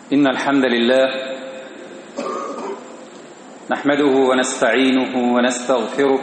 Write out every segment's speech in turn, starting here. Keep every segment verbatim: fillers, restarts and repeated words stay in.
إن الحمد لله نحمده ونستعينه ونستغفره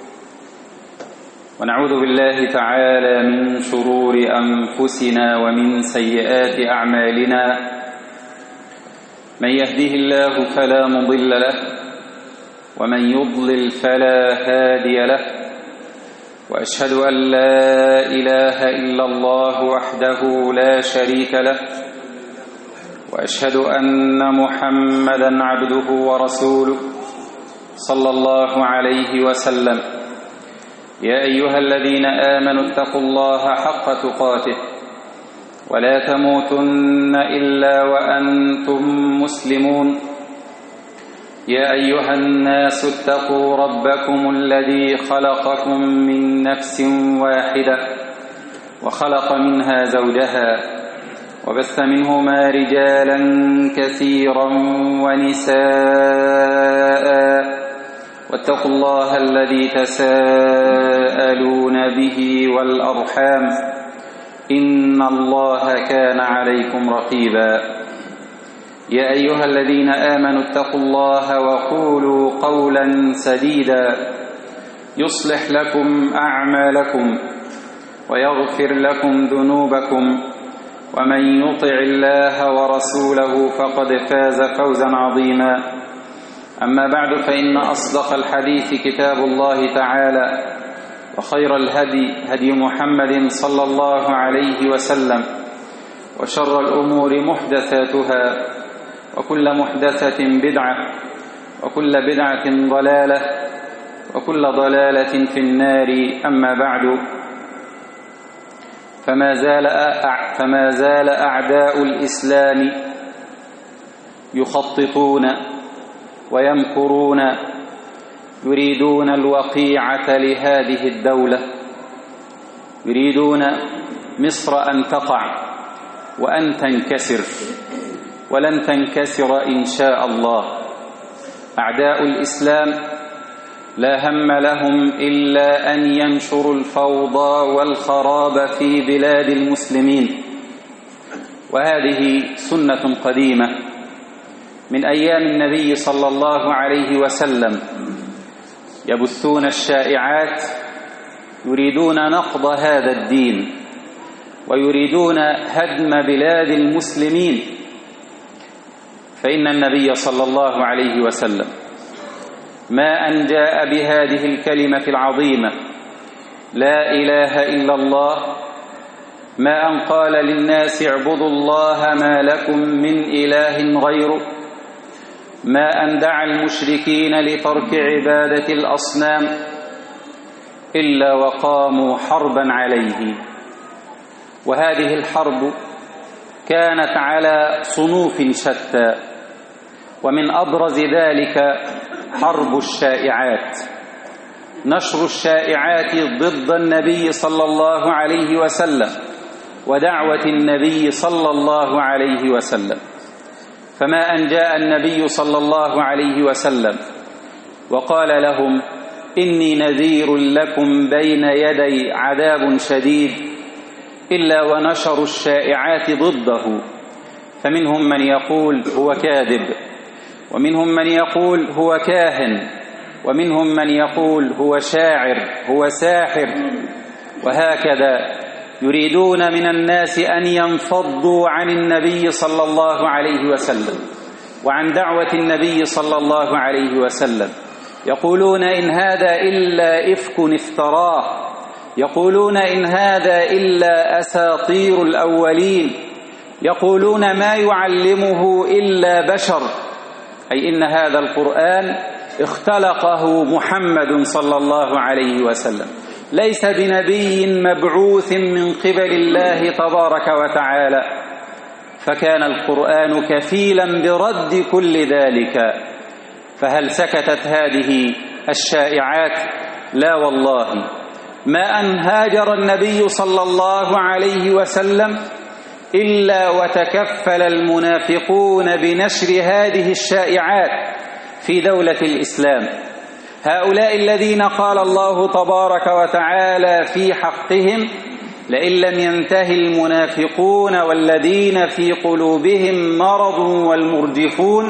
ونعوذ بالله تعالى من شرور أنفسنا ومن سيئات أعمالنا. من يهده الله فلا مضل له ومن يضلل فلا هادي له، وأشهد أن لا إله إلا الله وحده لا شريك له، وأشهد أن محمدًا عبده ورسوله صلى الله عليه وسلم. يا أيها الذين آمنوا اتقوا الله حق تقاته ولا تموتن إلا وأنتم مسلمون. يا أيها الناس اتقوا ربكم الذي خلقكم من نفس واحدة وخلق منها زوجها وبث منهما رجالا كثيرا ونساء، واتقوا الله الذي تساءلون به والأرحام إن الله كان عليكم رقيبا. يا أيها الذين آمنوا اتقوا الله وقولوا قولا سديدا يصلح لكم أعمالكم ويغفر لكم ذنوبكم، ومن يطع الله ورسوله فقد فاز فوزا عظيما. أما بعد، فإن أصدق الحديث كتاب الله تعالى، وخير الهدي هدي محمد صلى الله عليه وسلم، وشر الأمور محدثاتها، وكل محدثة بدعة، وكل بدعة ضلالة، وكل ضلالة في النار. أما بعد، فما زال فما زال أعداء الإسلام يخططون ويمكرون، يريدون الوقيعة لهذه الدولة، يريدون مصر أن تقع وأن تنكسر، ولن تنكسر إن شاء الله. أعداء الإسلام لا هم لهم إلا أن ينشروا الفوضى والخراب في بلاد المسلمين، وهذه سنة قديمة من أيام النبي صلى الله عليه وسلم. يبثون الشائعات، يريدون نقض هذا الدين، ويريدون هدم بلاد المسلمين. فإن النبي صلى الله عليه وسلم ما أن جاء بهذه الكلمة العظيمة لا إله إلا الله، ما أن قال للناس اعبدوا الله ما لكم من إله غيره، ما أن دعا المشركين لترك عبادة الأصنام، إلا وقاموا حربا عليه. وهذه الحرب كانت على صنوف شتى، ومن أبرز ذلك حرب الشائعات، نشر الشائعات ضد النبي صلى الله عليه وسلم ودعوة النبي صلى الله عليه وسلم. فما أن جاء النبي صلى الله عليه وسلم وقال لهم إني نذير لكم بين يدي عذاب شديد، إلا ونشروا الشائعات ضده. فمنهم من يقول هو كاذب، ومنهم من يقول هو كاهن، ومنهم من يقول هو شاعر، هو ساحر، وهكذا يريدون من الناس أن ينفضوا عن النبي صلى الله عليه وسلم وعن دعوة النبي صلى الله عليه وسلم. يقولون إن هذا إلا إفك افتراه، يقولون إن هذا إلا أساطير الأولين، يقولون ما يعلمه إلا بشر، أي إن هذا القرآن اختلقه محمد صلى الله عليه وسلم، ليس بنبي مبعوث من قبل الله تبارك وتعالى. فكان القرآن كفيلا برد كل ذلك. فهل سكتت هذه الشائعات؟ لا والله، ما أن هاجر النبي صلى الله عليه وسلم إلا وتكفل المنافقون بنشر هذه الشائعات في دولة الإسلام. هؤلاء الذين قال الله تبارك وتعالى في حقهم لئن لم ينته المنافقون والذين في قلوبهم مرض والمرجفون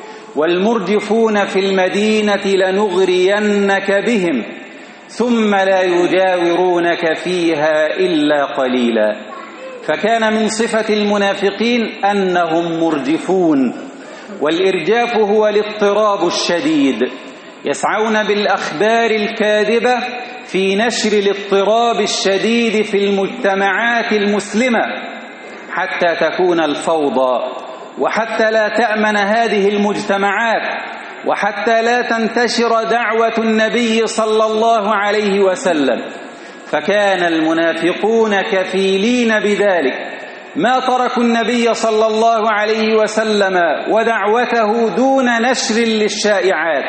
والمرجفون في المدينة لنغرينك بهم ثم لا يجاورونك فيها إلا قليلا. فكان من صفة المنافقين أنهم مرجفون، والإرجاف هو الاضطراب الشديد، يسعون بالأخبار الكاذبة في نشر الاضطراب الشديد في المجتمعات المسلمة حتى تكون الفوضى، وحتى لا تأمن هذه المجتمعات، وحتى لا تنتشر دعوة النبي صلى الله عليه وسلم. فكان المنافقون كفيلين بذلك، ما تركوا النبي صلى الله عليه وسلم ودعوته دون نشر للشائعات.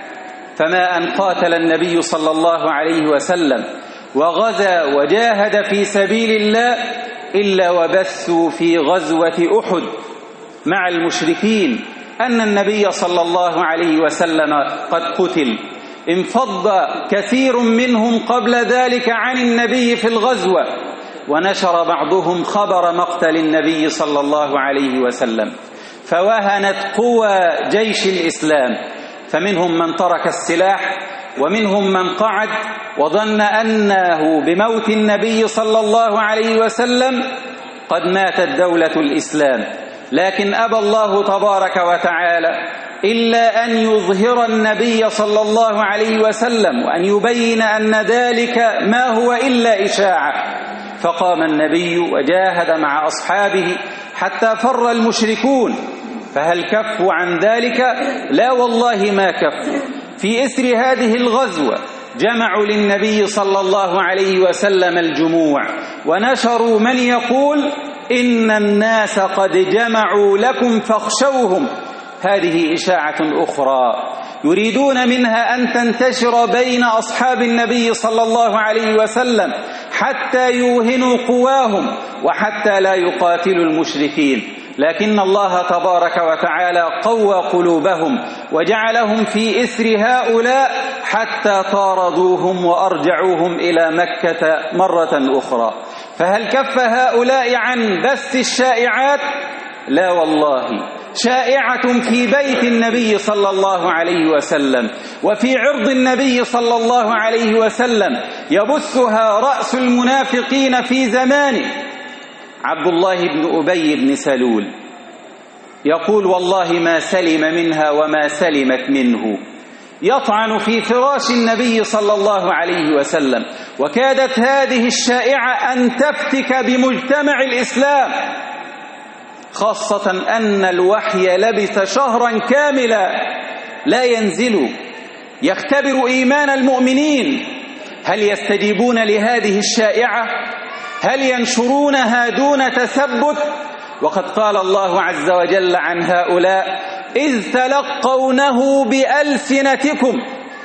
فما أن قاتل النبي صلى الله عليه وسلم وغزا وجاهد في سبيل الله إلا وبثوا في غزوة أحد مع المشركين أن النبي صلى الله عليه وسلم قد قتل. انفض كثير منهم قبل ذلك عن النبي في الغزوة، ونشر بعضهم خبر مقتل النبي صلى الله عليه وسلم، فوهنت قوى جيش الإسلام، فمنهم من ترك السلاح ومنهم من قعد وظن أنه بموت النبي صلى الله عليه وسلم قد ماتت دولة الإسلام. لكن أبى الله تبارك وتعالى إلا أن يظهر النبي صلى الله عليه وسلم وأن يبين أن ذلك ما هو إلا إشاعة. فقام النبي وجاهد مع أصحابه حتى فر المشركون، فهل كفوا عن ذلك؟ لا والله ما كفوا. في إثر هذه الغزوة جمعوا للنبي صلى الله عليه وسلم الجموع، ونشروا من يقول إن الناس قد جمعوا لكم فاخشوهم. هذه إشاعة أخرى يريدون منها أن تنتشر بين أصحاب النبي صلى الله عليه وسلم حتى يوهنوا قواهم وحتى لا يقاتلوا المشركين. لكن الله تبارك وتعالى قوى قلوبهم وجعلهم في إثر هؤلاء حتى طاردوهم وأرجعوهم إلى مكة مرة أخرى. فهل كف هؤلاء عن بث الشائعات؟ لا والله. شائعة في بيت النبي صلى الله عليه وسلم وفي عرض النبي صلى الله عليه وسلم يبثها رأس المنافقين في زمانه عبد الله بن أبي بن سلول، يقول والله ما سلم منها وما سلمت منه، يطعن في فراش النبي صلى الله عليه وسلم. وكادت هذه الشائعة أن تفتك بمجتمع الإسلام، خاصة أن الوحي لبث شهرا كاملا لا ينزل يختبر إيمان المؤمنين. هل يستجيبون لهذه الشائعة؟ هل ينشرونها دون تثبت؟ وقد قال الله عز وجل عن هؤلاء إذ تلقونه بألسنتكم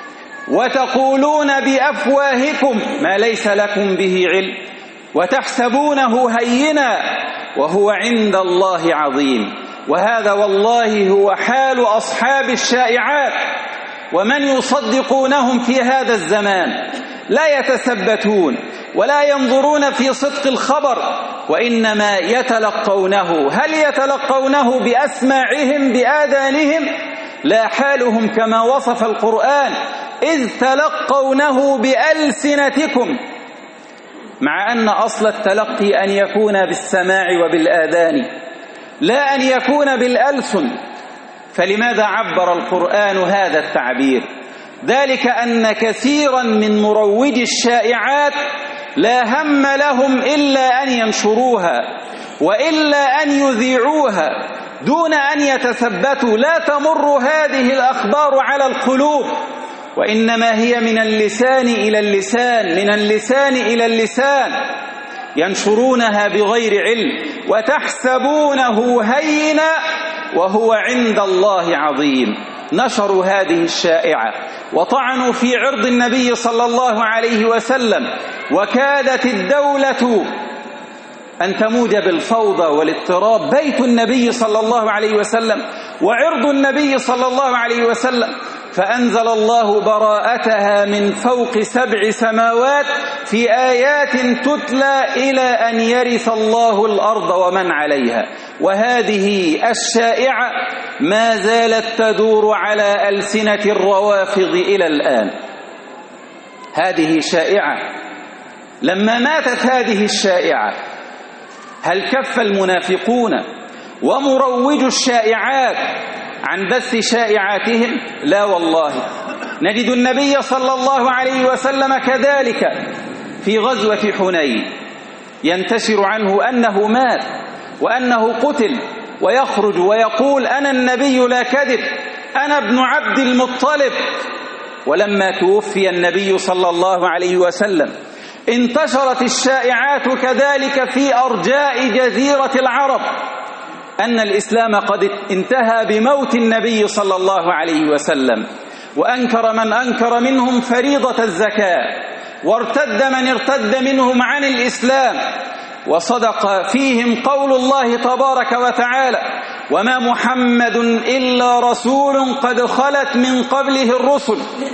وتقولون بأفواهكم ما ليس لكم به علم وتحسبونه هينا وهو عند الله عظيم. وهذا والله هو حال أصحاب الشائعات، ومن يصدقونهم في هذا الزمان لا يتثبتون ولا ينظرون في صدق الخبر، وإنما يتلقونه. هل يتلقونه بأسماعهم بآذانهم؟ لا، حالهم كما وصف القرآن إذ تلقونه بألسنتكم، مع أن أصل التلقي أن يكون بالسماع وبالآذان لا أن يكون بالألسن. فلماذا عبر القرآن هذا التعبير؟ ذلك أن كثيرا من مروجي الشائعات لا هم لهم إلا أن ينشروها وإلا أن يذيعوها دون أن يتثبتوا. لا تمر هذه الأخبار على القلوب، وإنما هي من اللسان إلى اللسان، من اللسان إلى اللسان، ينشرونها بغير علم وتحسبونه هينا وهو عند الله عظيم. نشروا هذه الشائعة وطعنوا في عرض النبي صلى الله عليه وسلم، وكادت الدولة أن تموج بالفوضى والاضطراب. بيت النبي صلى الله عليه وسلم وعرض النبي صلى الله عليه وسلم، فأنزل الله براءتها من فوق سبع سماوات في آيات تتلى إلى أن يرث الله الأرض ومن عليها. وهذه الشائعة ما زالت تدور على ألسنة الروافض إلى الآن. هذه شائعة. لما ماتت هذه الشائعة هل كف المنافقون ومروج الشائعات عن بث شائعاتهم؟ لا والله. نجد النبي صلى الله عليه وسلم كذلك في غزوة حنين ينتشر عنه أنه مات وأنه قتل، ويخرج ويقول أنا النبي لا كذب، أنا ابن عبد المطلب. ولما توفي النبي صلى الله عليه وسلم انتشرت الشائعات كذلك في أرجاء جزيرة العرب أن الإسلام قد انتهى بموت النبي صلى الله عليه وسلم، وأنكر من أنكر منهم فريضة الزكاة، وارتد من ارتد منهم عن الإسلام، وصدق فيهم قول الله تبارك وتعالى: وما محمد إلا رسول قد خلت من قبله الرسل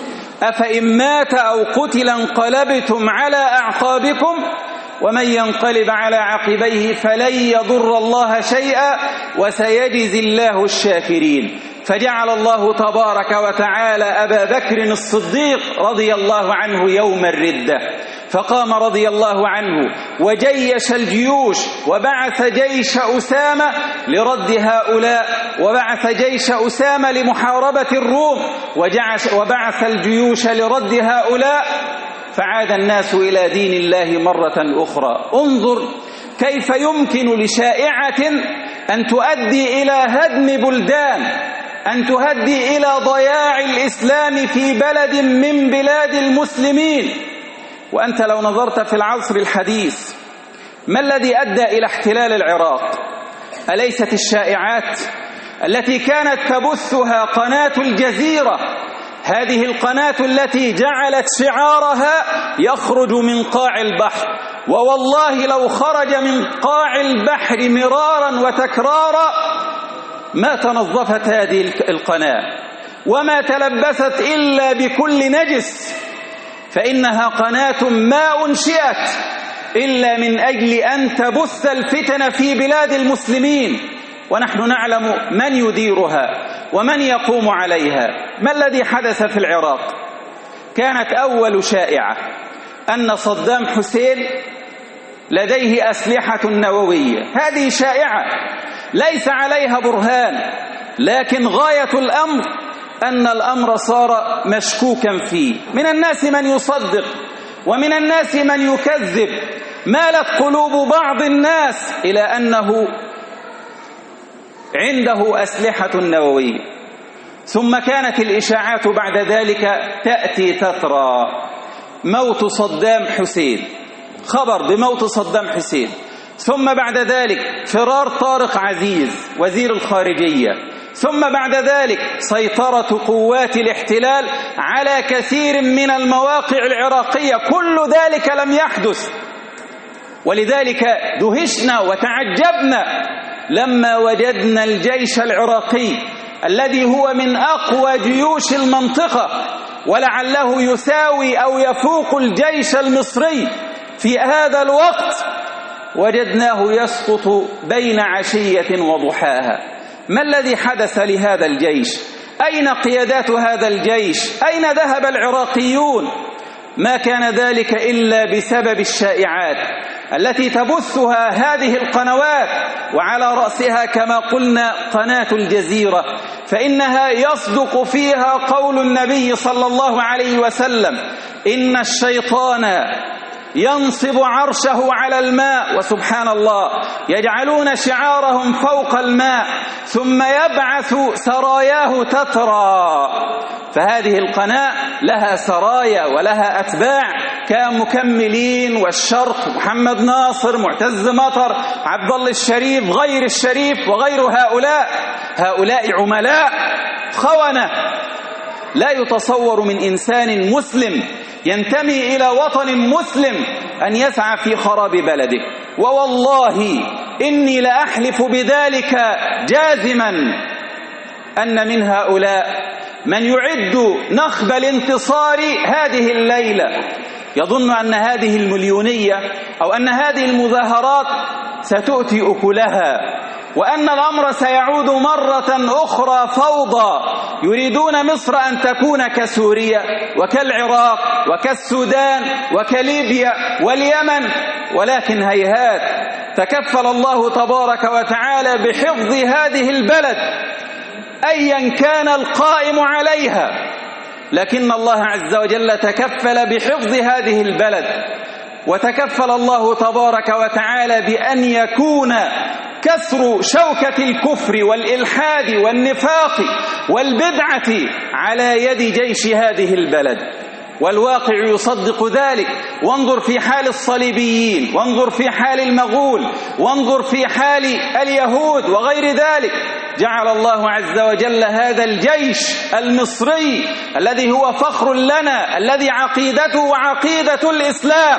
أفإن مات أو قتل انقلبتم على أعقابكم ومن ينقلب على عقبيه فلن يضر الله شيئا وسيجزي الله الشاكرين. فجعل الله تبارك وتعالى أبا بكر الصديق رضي الله عنه يوم الردة، فقام رضي الله عنه وجيش الجيوش وبعث جيش أسامة لرد هؤلاء، وبعث جيش أسامة لمحاربة الروم، وبعث الجيوش لرد هؤلاء، فعاد الناس إلى دين الله مرة أخرى. انظر كيف يمكن لشائعة أن تؤدي إلى هدم بلدان، أن تهدي إلى ضياع الإسلام في بلد من بلاد المسلمين. وأنت لو نظرت في العصر الحديث ما الذي أدى إلى احتلال العراق؟ أليست الشائعات التي كانت تبثها قناة الجزيرة، هذه القناة التي جعلت شعارها يخرج من قاع البحر، ووالله لو خرج من قاع البحر مرارا وتكرارا ما تنظفت هذه القناة وما تلبست إلا بكل نجس، فإنها قناة ما أنشئت إلا من أجل أن تبث الفتن في بلاد المسلمين، ونحن نعلم من يديرها ومن يقوم عليها. ما الذي حدث في العراق؟ كانت أول شائعة أن صدام حسين لديه أسلحة نووية. هذه شائعة ليس عليها برهان، لكن غاية الأمر أن الأمر صار مشكوكا فيه. من الناس من يصدق ومن الناس من يكذب. مالت قلوب بعض الناس إلى أنه عنده أسلحة نووية، ثم كانت الإشاعات بعد ذلك تأتي تترى. موت صدام حسين، خبر بموت صدام حسين، ثم بعد ذلك فرار طارق عزيز وزير الخارجية، ثم بعد ذلك سيطرة قوات الاحتلال على كثير من المواقع العراقية. كل ذلك لم يحدث، ولذلك دهشنا وتعجبنا لما وجدنا الجيش العراقي الذي هو من أقوى جيوش المنطقة ولعله يساوي أو يفوق الجيش المصري في هذا الوقت، وجدناه يسقط بين عشية وضحاها. ما الذي حدث لهذا الجيش؟ أين قيادات هذا الجيش؟ أين ذهب العراقيون؟ ما كان ذلك إلا بسبب الشائعات التي تبثها هذه القنوات، وعلى رأسها كما قلنا قناة الجزيرة، فإنها يصدق فيها قول النبي صلى الله عليه وسلم: إن الشيطان ينصب عرشه على الماء، وسبحان الله يجعلون شعارهم فوق الماء ثم يبعث سراياه تترى. فهذه القناة لها سرايا ولها أتباع كمكملين، والشرق محمد ناصر، معتز مطر، عبد الله الشريف، غير الشريف وغير هؤلاء. هؤلاء عملاء خونة. لا يتصور من إنسان مسلم ينتمي إلى وطن مسلم أن يسعى في خراب بلده. ووالله إني لأحلف بذلك جازما أن من هؤلاء من يعد نخب الانتصار هذه الليلة يظن أن هذه المليونية أو أن هذه المظاهرات ستؤتي أكلها، وأن الأمر سيعود مرة أخرى فوضى، يريدون مصر أن تكون كسوريا وكالعراق وكالسودان وكليبيا واليمن، ولكن هيهات، تكفل الله تبارك وتعالى بحفظ هذه البلد أيا كان القائم عليها، لكن الله عز وجل تكفل بحفظ هذه البلد، وتكفل الله تبارك وتعالى بأن يكون كسر شوكة الكفر والإلحاد والنفاق والبدعة على يد جيش هذه البلد، والواقع يصدق ذلك. وانظر في حال الصليبيين، وانظر في حال المغول، وانظر في حال اليهود وغير ذلك. جعل الله عز وجل هذا الجيش المصري الذي هو فخر لنا، الذي عقيدته عقيدة الإسلام،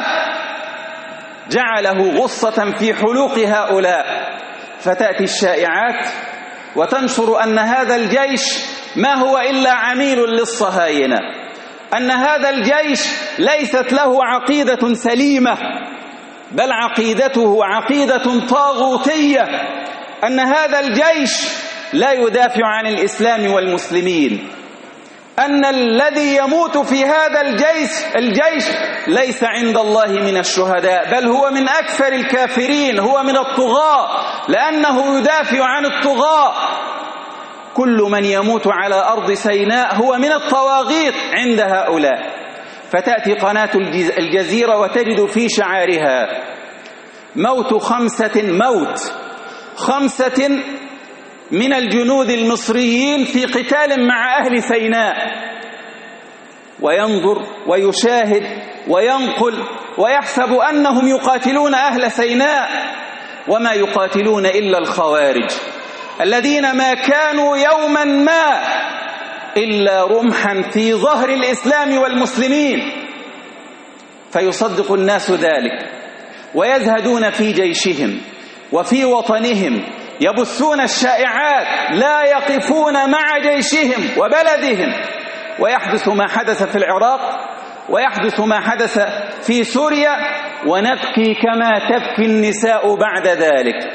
جعله غصة في حلوق هؤلاء، فتأتي الشائعات وتنشر أن هذا الجيش ما هو إلا عميل للصهاينة، أن هذا الجيش ليست له عقيدة سليمة، بل عقيدته عقيدة طاغوتية، أن هذا الجيش لا يدافع عن الإسلام والمسلمين، أن الذي يموت في هذا الجيش الجيش ليس عند الله من الشهداء، بل هو من أكثر الكافرين، هو من الطغاة، لأنه يدافع عن الطغاة. كل من يموت على أرض سيناء هو من الطواغيت عند هؤلاء. فتأتي قناة الجزيرة وتجد في شعارها موت خمسة موت خمسة من الجنود المصريين في قتال مع أهل سيناء، وينظر ويشاهد وينقل ويحسب أنهم يقاتلون أهل سيناء، وما يقاتلون إلا الخوارج الذين ما كانوا يوما ما إلا رمحا في ظهر الإسلام والمسلمين. فيصدق الناس ذلك ويزهدون في جيشهم وفي وطنهم، يبثون الشائعات، لا يقفون مع جيشهم وبلدهم، ويحدث ما حدث في العراق، ويحدث ما حدث في سوريا، ونبكي كما تبكي النساء بعد ذلك،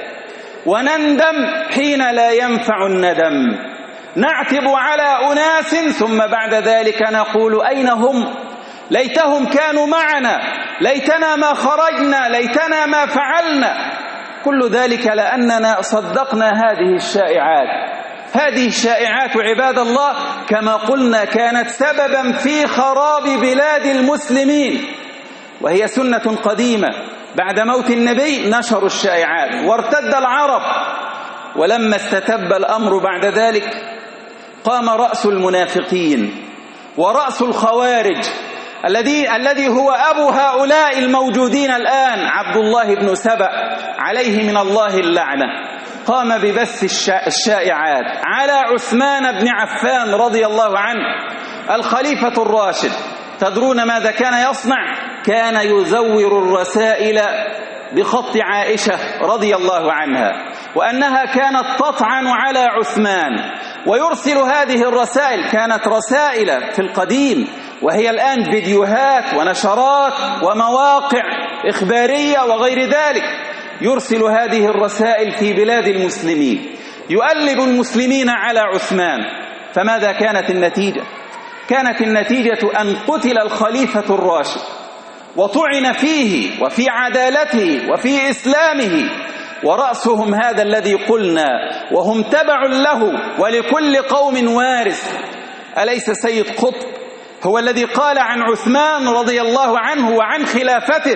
ونندم حين لا ينفع الندم، نعتب على أناس ثم بعد ذلك نقول أين هم؟ ليتهم كانوا معنا، ليتنا ما خرجنا، ليتنا ما فعلنا. كل ذلك لأننا صدقنا هذه الشائعات. هذه الشائعات عباد الله كما قلنا كانت سببا في خراب بلاد المسلمين، وهي سنة قديمة. بعد موت النبي نشروا الشائعات وارتد العرب، ولما استتب الأمر بعد ذلك قام رأس المنافقين ورأس الخوارج الذي الذي هو أبو هؤلاء الموجودين الآن، عبد الله بن سبأ عليه من الله اللعنة، قام ببث الشائعات على عثمان بن عفان رضي الله عنه الخليفة الراشد. تدرون ماذا كان يصنع؟ كان يزور الرسائل بخط عائشة رضي الله عنها، وأنها كانت تطعن على عثمان، ويرسل هذه الرسائل، كانت رسائل في القديم وهي الآن فيديوهات ونشرات ومواقع إخبارية وغير ذلك، يرسل هذه الرسائل في بلاد المسلمين، يؤلب المسلمين على عثمان. فماذا كانت النتيجة؟ كانت النتيجة أن قتل الخليفة الراشد وطعن فيه وفي عدالته وفي إسلامه، ورأسهم هذا الذي قلنا وهم تبع له ولكل قوم وارث. أليس سيد قطب هو الذي قال عن عثمان رضي الله عنه وعن خلافته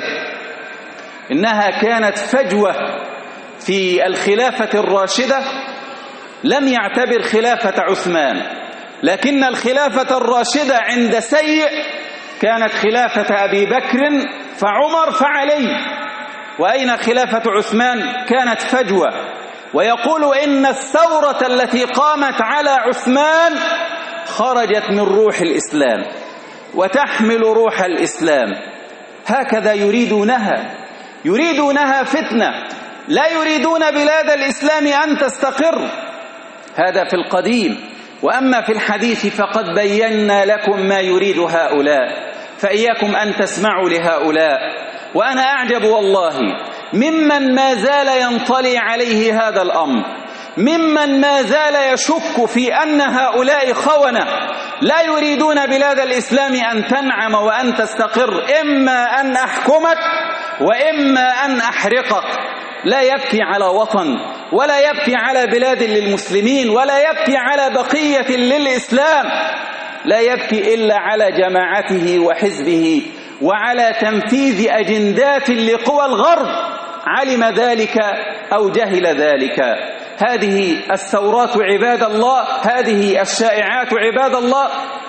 إنها كانت فجوة في الخلافة الراشدة؟ لم يعتبر خلافة عثمان، لكن الخلافة الراشدة عند سيء كانت خلافة أبي بكر فعمر فعلي، وأين خلافة عثمان؟ كانت فجوة. ويقول إن الثورة التي قامت على عثمان خرجت من روح الإسلام وتحمل روح الإسلام. هكذا يريدونها، يريدونها فتنة، لا يريدون بلاد الإسلام أن تستقر. هذا في القديم. وأما في الحديث فقد بينا لكم ما يريد هؤلاء، فإياكم أن تسمعوا لهؤلاء. وأنا أعجب والله ممن ما زال ينطلي عليه هذا الأمر، ممن ما زال يشك في أن هؤلاء خونة لا يريدون بلاد الإسلام أن تنعم وأن تستقر، إما أن أحكمك وإما أن أحرقك. لا يبكي على وطن، ولا يبكي على بلاد للمسلمين، ولا يبكي على بقية للإسلام، لا يبكي إلا على جماعته وحزبه وعلى تنفيذ أجندات لقوى الغرب، علم ذلك أو جهل ذلك. هذه الثورات عباد الله، هذه الشائعات عباد الله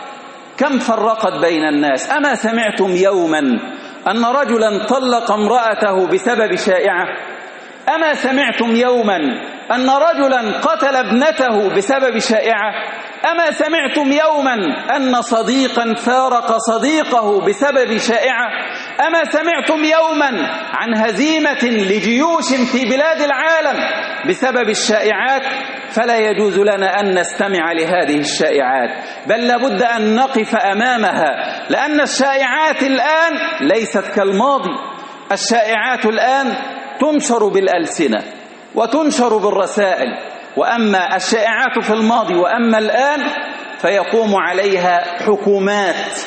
كم فرقت بين الناس. أما سمعتم يوما أن رجلا طلق امرأته بسبب شائعة؟ أما سمعتم يوما أن رجلا قتل ابنته بسبب شائعة؟ أما سمعتم يوما أن صديقا فارق صديقه بسبب شائعة؟ أما سمعتم يوما عن هزيمة لجيوش في بلاد العالم بسبب الشائعات؟ فلا يجوز لنا أن نستمع لهذه الشائعات، بل لابد أن نقف أمامها، لأن الشائعات الآن ليست كالماضي. الشائعات الآن تنشر بالألسنة وتنشر بالرسائل، وأما الشائعات في الماضي وأما الآن فيقوم عليها حكومات،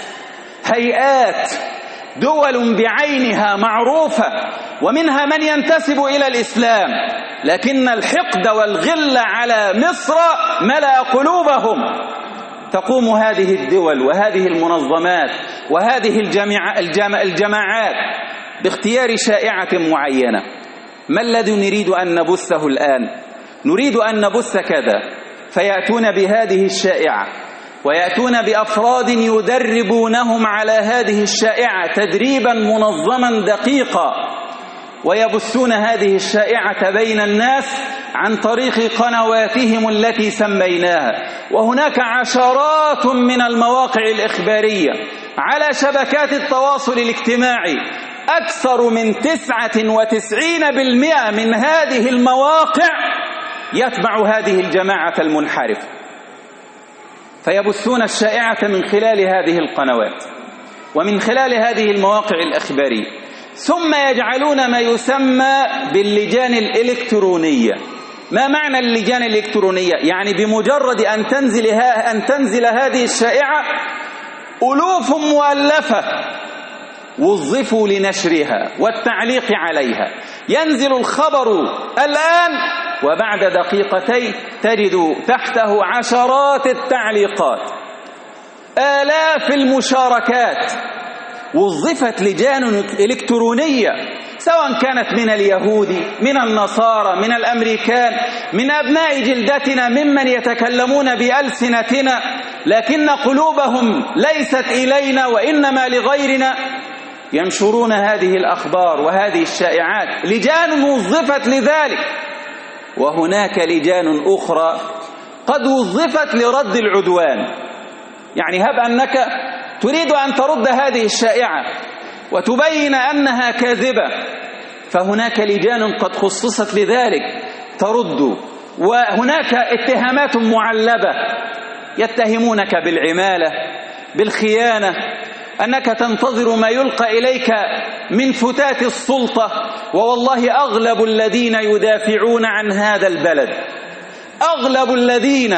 هيئات، دول بعينها معروفة، ومنها من ينتسب إلى الإسلام، لكن الحقد والغل على مصر ملأ قلوبهم. تقوم هذه الدول وهذه المنظمات وهذه الجماع الجماعات باختيار شائعة معينة. ما الذي نريد أن نبثه الآن؟ نريد أن نبث كذا، فيأتون بهذه الشائعة ويأتون بأفراد يدربونهم على هذه الشائعة تدريبا منظما دقيقا، ويبثون هذه الشائعة بين الناس عن طريق قنواتهم التي سميناها. وهناك عشرات من المواقع الإخبارية على شبكات التواصل الاجتماعي، أكثر من تسعة وتسعين بالمئة من هذه المواقع يتبع هذه الجماعة المنحرفة، فيبثون الشائعة من خلال هذه القنوات ومن خلال هذه المواقع الإخبارية، ثم يجعلون ما يسمى باللجان الإلكترونية. ما معنى اللجان الإلكترونية؟ يعني بمجرد أن تنزل, أن تنزل هذه الشائعة ألوف مؤلفة وظفوا لنشرها والتعليق عليها، ينزل الخبر الآن وبعد دقيقتين تجد تحته عشرات التعليقات، آلاف المشاركات. وظفت لجان إلكترونية سواء كانت من اليهود، من النصارى، من الأمريكان، من أبناء جلدتنا، ممن يتكلمون بألسنتنا لكن قلوبهم ليست إلينا وإنما لغيرنا، ينشرون هذه الأخبار وهذه الشائعات. لجان وظفت لذلك. وهناك لجان أخرى قد وظفت لرد العدوان، يعني هب أنك تريد أن ترد هذه الشائعة وتبين أنها كاذبة، فهناك لجان قد خصصت لذلك ترد. وهناك اتهامات معلبة، يتهمونك بالعمالة، بالخيانة، أنك تنتظر ما يلقى إليك من فتات السلطة. ووالله أغلب الذين يدافعون عن هذا البلد، أغلب الذين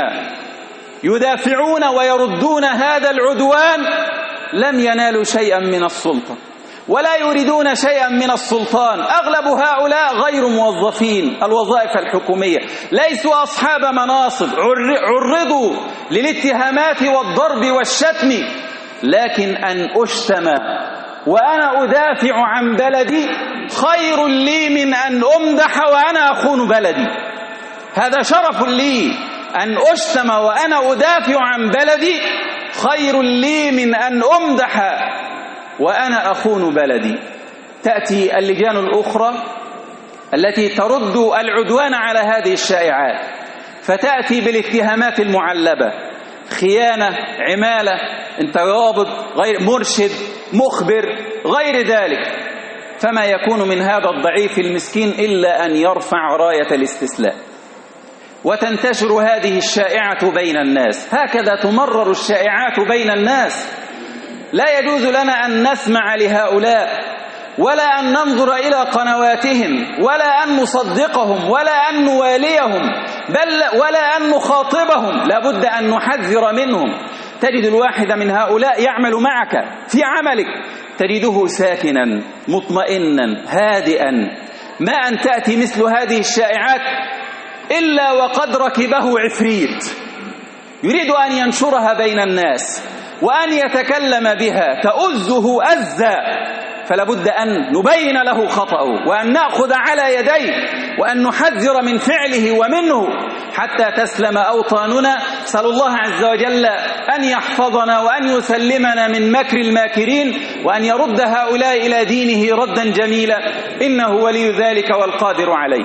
يدافعون ويردون هذا العدوان لم ينالوا شيئا من السلطة ولا يريدون شيئا من السلطان. أغلب هؤلاء غير موظفين الوظائف الحكومية، ليسوا أصحاب مناصب، عرضوا للاتهامات والضرب والشتم. لكن أن أشتم وأنا أدافع عن بلدي خير لي من أن أمدح وأنا أخون بلدي. هذا شرف لي، أن أشتم وأنا أدافع عن بلدي خير لي من أن أمدح وأنا أخون بلدي. تأتي اللجان الأخرى التي ترد العدوان على هذه الشائعات، فتأتي بالاتهامات المعلبة، خيانة، عمالة، انت رابط، غير مرشد، مخبر، غير ذلك. فما يكون من هذا الضعيف المسكين إلا أن يرفع راية الاستسلام. وتنتشر هذه الشائعة بين الناس. هكذا تمرر الشائعات بين الناس. لا يجوز لنا أن نسمع لهؤلاء ولا أن ننظر إلى قنواتهم ولا أن نصدقهم ولا أن نواليهم بل ولا أن نخاطبهم. لابد أن نحذر منهم. تجد الواحد من هؤلاء يعمل معك في عملك تجده ساكنا مطمئنا هادئا، ما أن تأتي مثل هذه الشائعات إلا وقد ركبه عفريت يريد أن ينشرها بين الناس وأن يتكلم بها تؤزه أزا. فلابد أن نبين له خطأه وأن نأخذ على يديه وأن نحذر من فعله ومنه حتى تسلم أوطاننا. نسأل الله عز وجل أن يحفظنا وأن يسلمنا من مكر الماكرين وأن يرد هؤلاء إلى دينه ردا جميلا، إنه ولي ذلك والقادر عليه.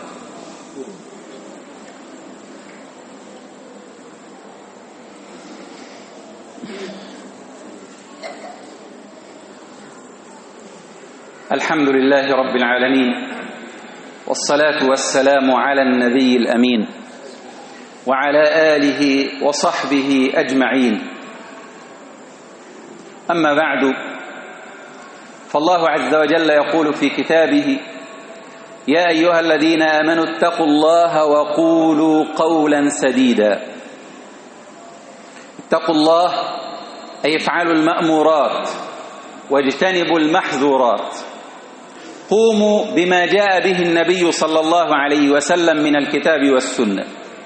الحمد لله رب العالمين، والصلاة والسلام على النبي الأمين وعلى آله وصحبه أجمعين. أما بعد، فالله عز وجل يقول في كتابه: يا أيها الذين آمنوا اتقوا الله وقولوا قولا سديدا. اتقوا الله أي افعلوا المأمورات واجتنبوا المحظورات. قوموا بما جاء به النبي صلى الله عليه وسلم من الكتاب والسنة.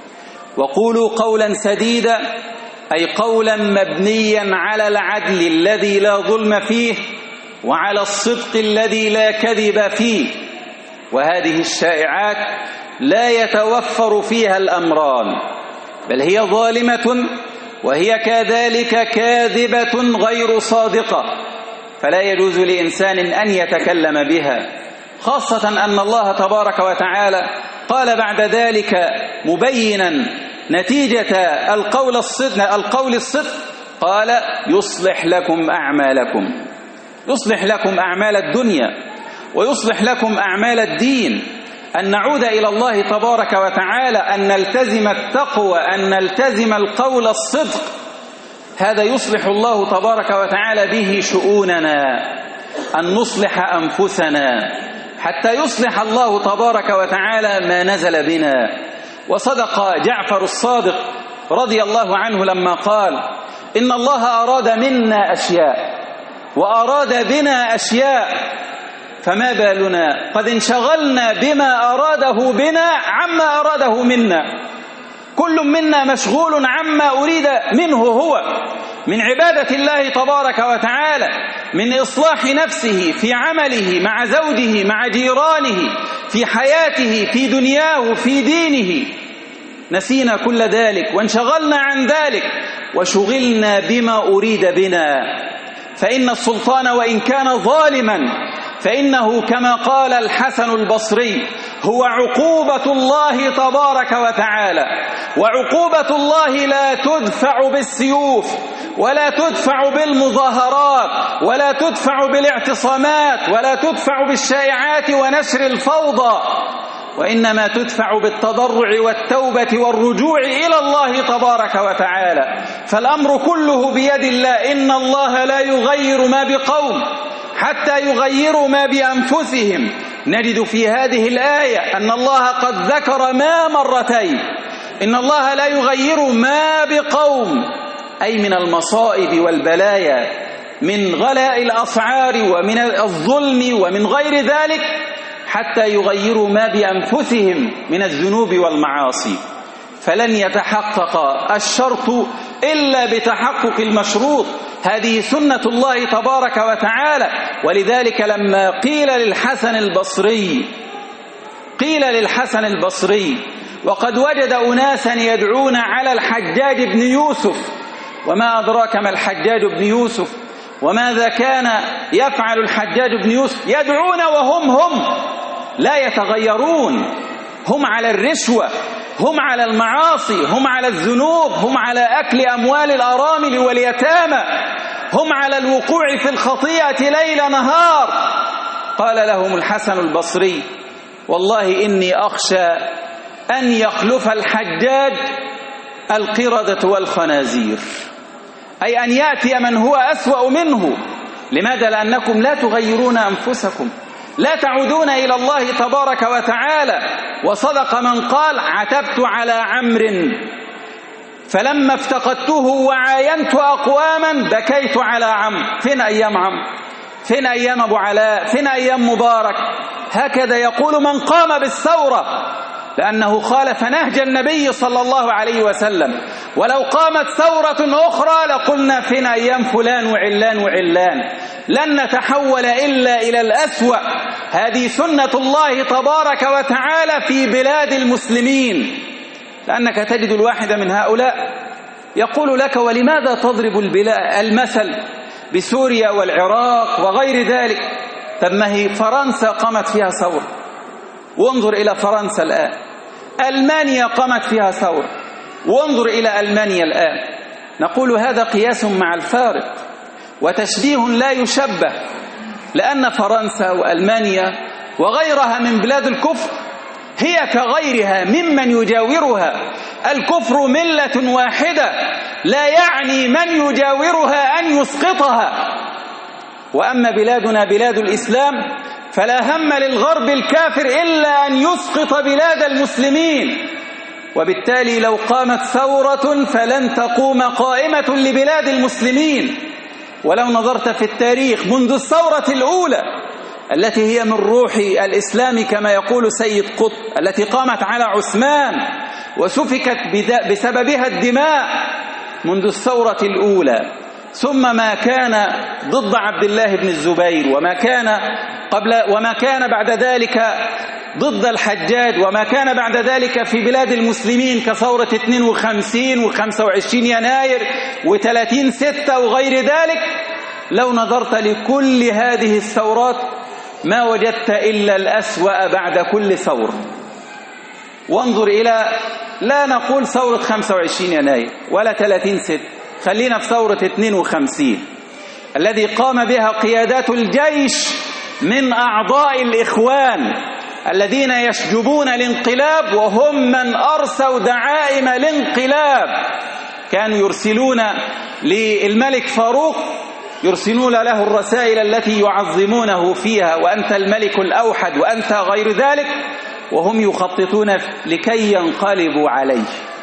وقولوا قولا سديدا أي قولا مبنيا على العدل الذي لا ظلم فيه وعلى الصدق الذي لا كذب فيه. وهذه الشائعات لا يتوفر فيها الأمران، بل هي ظالمة وهي كذلك كاذبة غير صادقة، فلا يجوز لإنسان أن يتكلم بها، خاصة أن الله تبارك وتعالى قال بعد ذلك مبينا نتيجة القول الصدق, القول الصدق قال: يصلح لكم أعمالكم. يصلح لكم أعمال الدنيا ويصلح لكم أعمال الدين، أن نعود إلى الله تبارك وتعالى، أن نلتزم التقوى، أن نلتزم القول الصدق. هذا يصلح الله تبارك وتعالى به شؤوننا، أن نصلح أنفسنا حتى يصلح الله تبارك وتعالى ما نزل بنا. وصدق جعفر الصادق رضي الله عنه لما قال: إن الله أراد منا أشياء وأراد بنا أشياء، فما بالنا قد انشغلنا بما أراده بنا عما أراده منا. كل منا مشغول عما أريد منه هو من عبادة الله تبارك وتعالى، من إصلاح نفسه في عمله مع زوجه مع جيرانه في حياته في دنياه في دينه. نسينا كل ذلك وانشغلنا عن ذلك وشغلنا بما أريد بنا. فإن السلطان وإن كان ظالما فإنه كما قال الحسن البصري هو عقوبة الله تبارك وتعالى، وعقوبة الله لا تدفع بالسيوف ولا تدفع بالمظاهرات ولا تدفع بالاعتصامات ولا تدفع بالشائعات ونشر الفوضى، وإنما تدفع بالتضرع والتوبة والرجوع إلى الله تبارك وتعالى. فالأمر كله بيد الله. إن الله لا يغير ما بقوم حتى يغيروا ما بأنفسهم. نجد في هذه الآية أن الله قد ذكر ما مرتين: إن الله لا يغير ما بقوم، أي من المصائب والبلايا، من غلاء الأسعار ومن الظلم ومن غير ذلك، حتى يغيروا ما بأنفسهم من الذنوب والمعاصي. فلن يتحقق الشرط إلا بتحقق المشروط. هذه سنة الله تبارك وتعالى. ولذلك لما قيل للحسن البصري قيل للحسن البصري وقد وجد أناسا يدعون على الحجاج بن يوسف، وما أدراك ما الحجاج بن يوسف وماذا كان يفعل الحجاج بن يوسف؟ يدعون وهم هم لا يتغيرون، هم على الرشوة، هم على المعاصي، هم على الذنوب، هم على أكل أموال الأرامل واليتامى، هم على الوقوع في الخطيئة ليل نهار. قال لهم الحسن البصري: والله إني أخشى أن يخلف الحجاج القردة والخنازير، أي أن يأتي من هو أسوأ منه. لماذا؟ لأنكم لا تغيرون أنفسكم، لا تعودون إلى الله تبارك وتعالى. وصدق من قال: عتبت على عمرو فلما افتقدته وعاينت أقواما بكيت على عمرو. فين أيام عمرو؟ فين أيام أبو علاء؟ فين أيام مبارك؟ هكذا يقول من قام بالثورة، لأنه خالف نهج النبي صلى الله عليه وسلم. ولو قامت ثورة أخرى لقلنا فين أيام فلان وعلان وعلان، لن نتحول إلا إلى الأسوأ. هذه سنة الله تبارك وتعالى في بلاد المسلمين. لأنك تجد الواحد من هؤلاء يقول لك: ولماذا تضرب المثل بسوريا والعراق وغير ذلك؟ طب ما هي فرنسا قامت فيها ثورة، وانظر إلى فرنسا الآن. ألمانيا قامت فيها ثورة، وانظر إلى ألمانيا الآن. نقول هذا قياس مع الفارق وتشبيه لا يشبه، لأن فرنسا وألمانيا وغيرها من بلاد الكفر هي كغيرها ممن يجاورها. الكفر ملة واحدة، لا يعني من يجاورها أن يسقطها. وأما بلادنا بلاد الإسلام فلا هم للغرب الكافر إلا أن يسقط بلاد المسلمين. وبالتالي لو قامت ثورة فلن تقوم قائمة لبلاد المسلمين. ولو نظرت في التاريخ منذ الثورة الأولى التي هي من روح الإسلام كما يقول سيد قطب، التي قامت على عثمان وسفكت بسببها الدماء منذ الثورة الأولى، ثم ما كان ضد عبد الله بن الزبير، وما كان قبل وما كان بعد ذلك ضد الحجاج، وما كان بعد ذلك في بلاد المسلمين كثورة اثنين وخمسين وخمسة وعشرين يناير وثلاثين ستة وغير ذلك. لو نظرت لكل هذه الثورات ما وجدت إلا الأسوأ بعد كل ثورة. وانظر إلى، لا نقول ثورة خمسة وعشرين يناير ولا ثلاثين ستة، خلينا في ثورة اثنين وخمسين الذي قام بها قيادات الجيش من أعضاء الإخوان الذين يشجبون الانقلاب، وهم من أرسوا دعائم الانقلاب. كانوا يرسلون للملك فاروق، يرسلون له الرسائل التي يعظمونه فيها: وأنت الملك الأوحد وأنت غير ذلك، وهم يخططون لكي ينقلبوا عليه.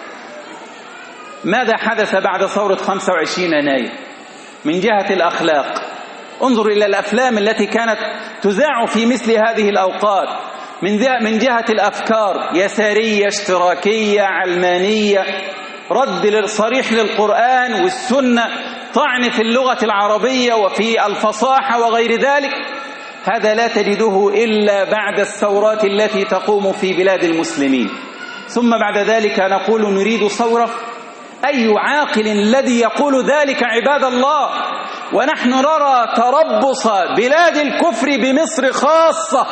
ماذا حدث بعد ثورة خمسة وعشرين يناير من جهة الأخلاق؟ انظر إلى الأفلام التي كانت تذاع في مثل هذه الأوقات من جهة الأفكار: يسارية، اشتراكية، علمانية، رد صريح للقرآن والسنة، طعن في اللغة العربية وفي الفصاحة وغير ذلك. هذا لا تجده إلا بعد الثورات التي تقوم في بلاد المسلمين. ثم بعد ذلك نقول نريد ثورة. أي عاقل الذي يقول ذلك عباد الله؟ ونحن نرى تربص بلاد الكفر بمصر خاصة.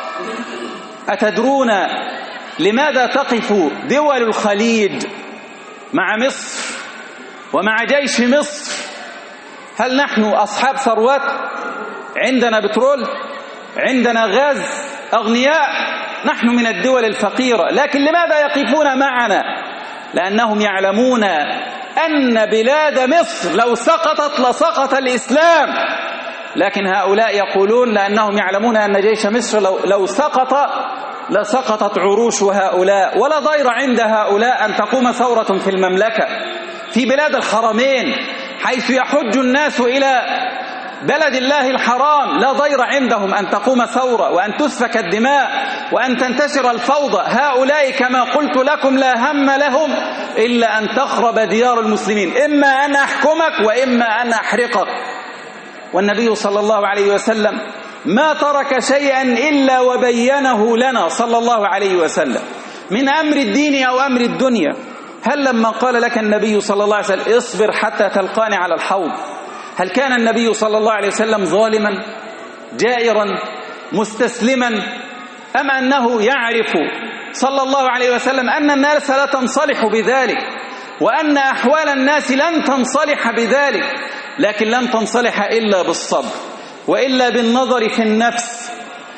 أتدرون لماذا تقف دول الخليج مع مصر ومع جيش مصر؟ هل نحن أصحاب ثروات؟ عندنا بترول، عندنا غاز، أغنياء، نحن من الدول الفقيرة. لكن لماذا يقفون معنا؟ لأنهم يعلمون أن بلاد مصر لو سقطت لسقط الإسلام. لكن هؤلاء يقولون لأنهم يعلمون أن جيش مصر لو, لو سقط لسقطت عروش هؤلاء. ولا ضير عند هؤلاء أن تقوم ثورة في المملكة، في بلاد الحرمين، حيث يحج الناس إلى بلد الله الحرام. لا ضير عندهم أن تقوم ثورة وأن تسفك الدماء وأن تنتشر الفوضى. هؤلاء كما قلت لكم لا هم لهم إلا أن تخرب ديار المسلمين، إما أن أحكمك وإما أن أحرقك. والنبي صلى الله عليه وسلم ما ترك شيئا إلا وبينه لنا صلى الله عليه وسلم من أمر الدين أو أمر الدنيا. هل لما قال لك النبي صلى الله عليه وسلم اصبر حتى تلقاني على الحوض، هل كان النبي صلى الله عليه وسلم ظالما جائرا مستسلما، أم أنه يعرف صلى الله عليه وسلم أن الناس لا تنصلح بذلك، وأن أحوال الناس لن تنصلح بذلك، لكن لن تنصلح إلا بالصبر وإلا بالنظر في النفس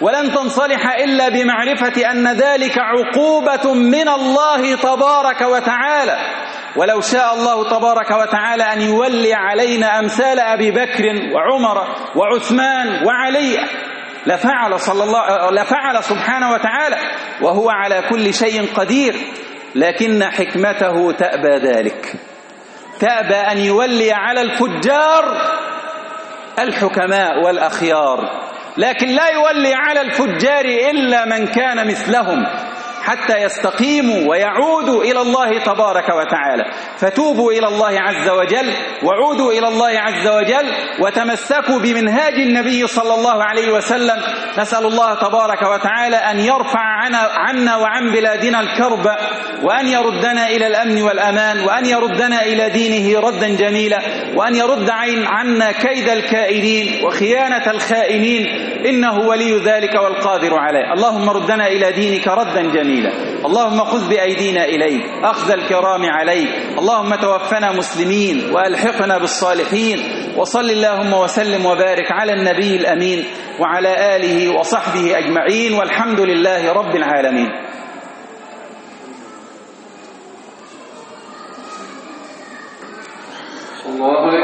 ولن تنصلح إلا بمعرفة أن ذلك عقوبة من الله تبارك وتعالى. ولو شاء الله تبارك وتعالى أن يولي علينا أمثال أبي بكر وعمر وعثمان وعلي لفعل, صلى الله لفعل سبحانه وتعالى، وهو على كل شيء قدير، لكن حكمته تأبى ذلك، تأبى أن يولي على الفجار الحكماء والأخيار، لكن لا يولي على الفجار إلا من كان مثلهم حتى يستقيموا ويعودوا إلى الله تبارك وتعالى. فتوبوا إلى الله عز وجل وعودوا إلى الله عز وجل وتمسكوا بمنهاج النبي صلى الله عليه وسلم. نسأل الله تبارك وتعالى أن يرفع عنا, عنا وعن بلادنا الكرب، وأن يردنا إلى الأمن والأمان، وأن يردنا إلى دينه ردا جميلا، وأن يرد عنا كيد الكائدين وخيانة الخائنين، إنه ولي ذلك والقادر عليه. اللهم ردنا إلى دينك ردا جميلا. اللهم خذ بأيدينا إليك أخذ الكرام عليك. اللهم توفنا مسلمين وألحقنا بالصالحين. وصل اللهم وسلم وبارك على النبي الأمين وعلى آله وصحبه أجمعين، والحمد لله رب العالمين. الله